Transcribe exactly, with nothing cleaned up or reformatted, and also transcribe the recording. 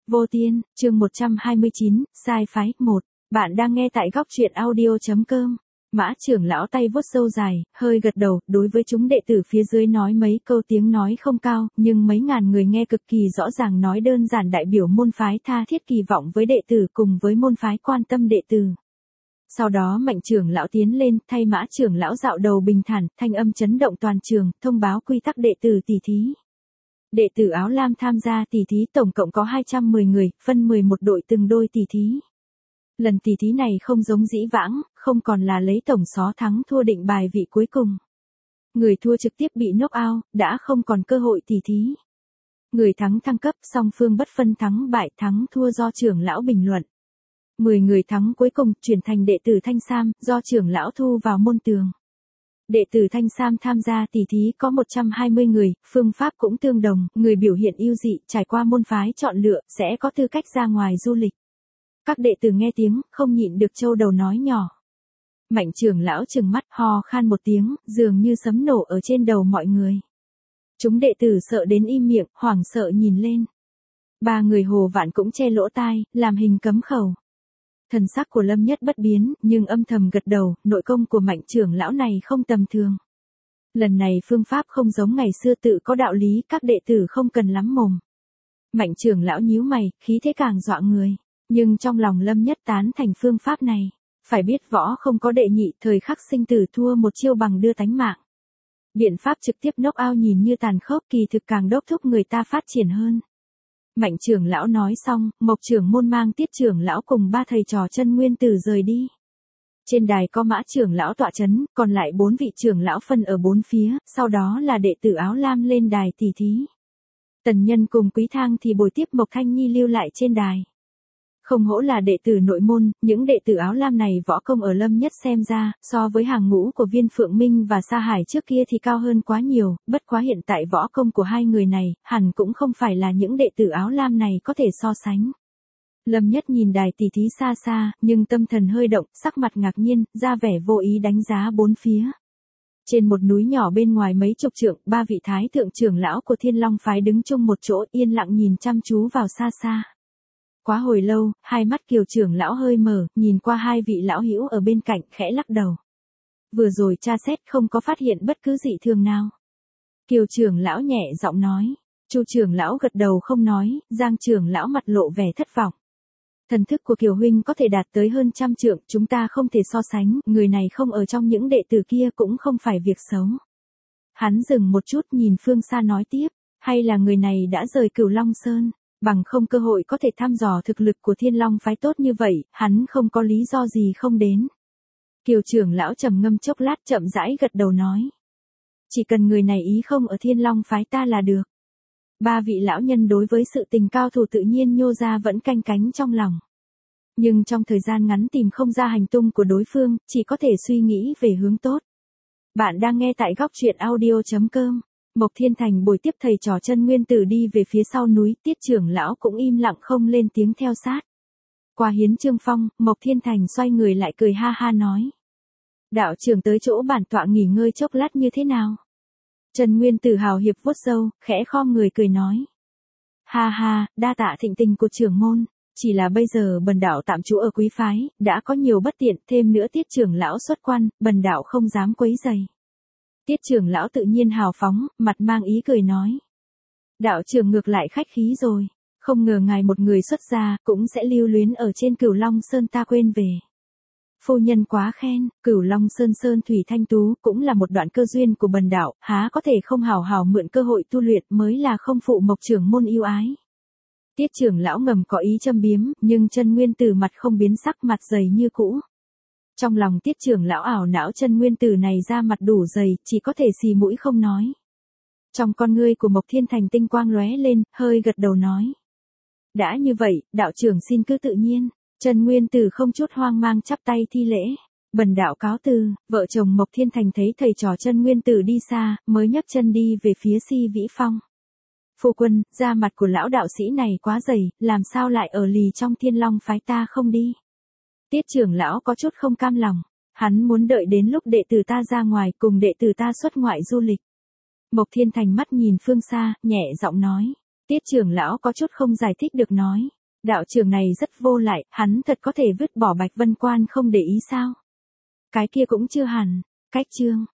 Vô Tiên, chương một trăm hai mươi chín, sai phái, một. Bạn đang nghe tại góc truyện audio.com. Mã trưởng lão tay vuốt râu dài, hơi gật đầu, đối với chúng đệ tử phía dưới nói mấy câu tiếng nói không cao, nhưng mấy ngàn người nghe cực kỳ rõ ràng nói đơn giản đại biểu môn phái tha thiết kỳ vọng với đệ tử cùng với môn phái quan tâm đệ tử. Sau đó Mạnh trưởng lão tiến lên, thay Mã trưởng lão dạo đầu bình thản, thanh âm chấn động toàn trường, thông báo quy tắc đệ tử tỷ thí. Đệ tử áo lam tham gia tỷ thí tổng cộng có hai trăm mười người, phân mười một đội từng đôi tỷ thí. Lần tỷ thí này không giống dĩ vãng, không còn là lấy tổng số thắng thua định bài vị cuối cùng. Người thua trực tiếp bị knock out, đã không còn cơ hội tỷ thí. Người thắng thăng cấp, song phương bất phân thắng bại, thắng thua do trưởng lão bình luận. mười người thắng cuối cùng chuyển thành đệ tử Thanh Sam, do trưởng lão thu vào môn tường. Đệ tử Thanh Sam tham gia tỷ thí có một trăm hai mươi người, phương pháp cũng tương đồng, người biểu hiện ưu dị, trải qua môn phái chọn lựa, sẽ có tư cách ra ngoài du lịch. Các đệ tử nghe tiếng, không nhịn được trâu đầu nói nhỏ. Mạnh trưởng lão trừng mắt, ho khan một tiếng, dường như sấm nổ ở trên đầu mọi người. Chúng đệ tử sợ đến im miệng, hoảng sợ nhìn lên. Ba người Hồ Vạn cũng che lỗ tai, làm hình cấm khẩu. Thần sắc của Lâm Nhất bất biến, nhưng âm thầm gật đầu, nội công của Mạnh trưởng lão này không tầm thường. Lần này phương pháp không giống ngày xưa tự có đạo lý, các đệ tử không cần lắm mồm. Mạnh trưởng lão nhíu mày, khí thế càng dọa người, nhưng trong lòng Lâm Nhất tán thành phương pháp này. Phải biết võ không có đệ nhị, thời khắc sinh tử thua một chiêu bằng đưa tánh mạng. Biện pháp trực tiếp knock out nhìn như tàn khốc, kỳ thực càng đốc thúc người ta phát triển hơn. Mạnh trưởng lão nói xong, Mộc trưởng môn mang Tiết trưởng lão cùng ba thầy trò chân nguyên tử rời đi. Trên đài có Mã trưởng lão tọa chấn, còn lại bốn vị trưởng lão phân ở bốn phía, sau đó là đệ tử áo lam lên đài tỷ thí. Tần Nhân cùng Quý Thang thì bồi tiếp Mộc Thanh Nhi lưu lại trên đài. Không hổ là đệ tử nội môn, những đệ tử áo lam này võ công ở Lâm Nhất xem ra, so với hàng ngũ của Viên Phượng Minh và Sa Hải trước kia thì cao hơn quá nhiều, bất quá hiện tại võ công của hai người này, hẳn cũng không phải là những đệ tử áo lam này có thể so sánh. Lâm Nhất nhìn đài tỷ thí xa xa, nhưng tâm thần hơi động, sắc mặt ngạc nhiên, ra vẻ vô ý đánh giá bốn phía. Trên một núi nhỏ bên ngoài mấy chục trượng, ba vị thái thượng trưởng lão của Thiên Long phái đứng chung một chỗ, yên lặng nhìn chăm chú vào xa xa. Quá hồi lâu, hai mắt Kiều trưởng lão hơi mở, nhìn qua hai vị lão hữu ở bên cạnh, khẽ lắc đầu. Vừa rồi tra xét không có phát hiện bất cứ dị thường nào. Kiều trưởng lão nhẹ giọng nói. Chu trưởng lão gật đầu không nói, Giang trưởng lão mặt lộ vẻ thất vọng. Thần thức của Kiều huynh có thể đạt tới hơn trăm trượng, chúng ta không thể so sánh, người này không ở trong những đệ tử kia cũng không phải việc xấu. Hắn dừng một chút nhìn phương xa nói tiếp, hay là người này đã rời Cửu Long Sơn. Bằng không cơ hội có thể thăm dò thực lực của Thiên Long phái tốt như vậy, hắn không có lý do gì không đến. Kiều trưởng lão trầm ngâm chốc lát chậm rãi gật đầu nói. Chỉ cần người này ý không ở Thiên Long phái ta là được. Ba vị lão nhân đối với sự tình cao thủ tự nhiên nhô ra vẫn canh cánh trong lòng. Nhưng trong thời gian ngắn tìm không ra hành tung của đối phương, chỉ có thể suy nghĩ về hướng tốt. Bạn đang nghe tại góc truyện audio.com. Mộc Thiên Thành bồi tiếp thầy trò chân nguyên tử đi về phía sau núi, Tiết trưởng lão cũng im lặng không lên tiếng theo sát. Qua hiến trương phong, Mộc Thiên Thành xoay người lại cười ha ha nói. Đạo trưởng tới chỗ bản tọa nghỉ ngơi chốc lát như thế nào? Chân nguyên tử hào hiệp vuốt râu, khẽ khom người cười nói. Ha ha, đa tạ thịnh tình của trưởng môn, chỉ là bây giờ bần đạo tạm trú ở quý phái, đã có nhiều bất tiện, thêm nữa Tiết trưởng lão xuất quan, bần đạo không dám quấy rầy. Tiết trưởng lão tự nhiên hào phóng, mặt mang ý cười nói. Đạo trưởng ngược lại khách khí rồi, không ngờ ngài một người xuất gia, cũng sẽ lưu luyến ở trên Cửu Long Sơn ta quên về. Phu nhân quá khen, Cửu Long Sơn Sơn Thủy Thanh Tú, cũng là một đoạn cơ duyên của bần đạo, há có thể không hào hào mượn cơ hội tu luyện mới là không phụ Mộc trưởng môn yêu ái. Tiết trưởng lão ngầm có ý châm biếm, nhưng chân nguyên tử mặt không biến sắc, mặt dày như cũ. Trong lòng Tiết trưởng lão ảo não chân nguyên tử này ra mặt đủ dày, chỉ có thể xì mũi không nói. Trong con ngươi của Mộc Thiên Thành tinh quang lóe lên, hơi gật đầu nói. Đã như vậy, đạo trưởng xin cứ tự nhiên. Chân nguyên tử không chút hoang mang chắp tay thi lễ. Bần đạo cáo từ, vợ chồng Mộc Thiên Thành thấy thầy trò chân nguyên tử đi xa, mới nhấc chân đi về phía Si Vĩ Phong. Phu quân, da mặt của lão đạo sĩ này quá dày, làm sao lại ở lì trong Thiên Long phái ta không đi? Tiết trưởng lão có chút không cam lòng, hắn muốn đợi đến lúc đệ tử ta ra ngoài cùng đệ tử ta xuất ngoại du lịch. Mộc Thiên Thành mắt nhìn phương xa, nhẹ giọng nói. Tiết trưởng lão có chút không giải thích được nói. Đạo trưởng này rất vô lại, hắn thật có thể vứt bỏ Bạch Vân Quan không để ý sao? Cái kia cũng chưa hẳn. Cách chương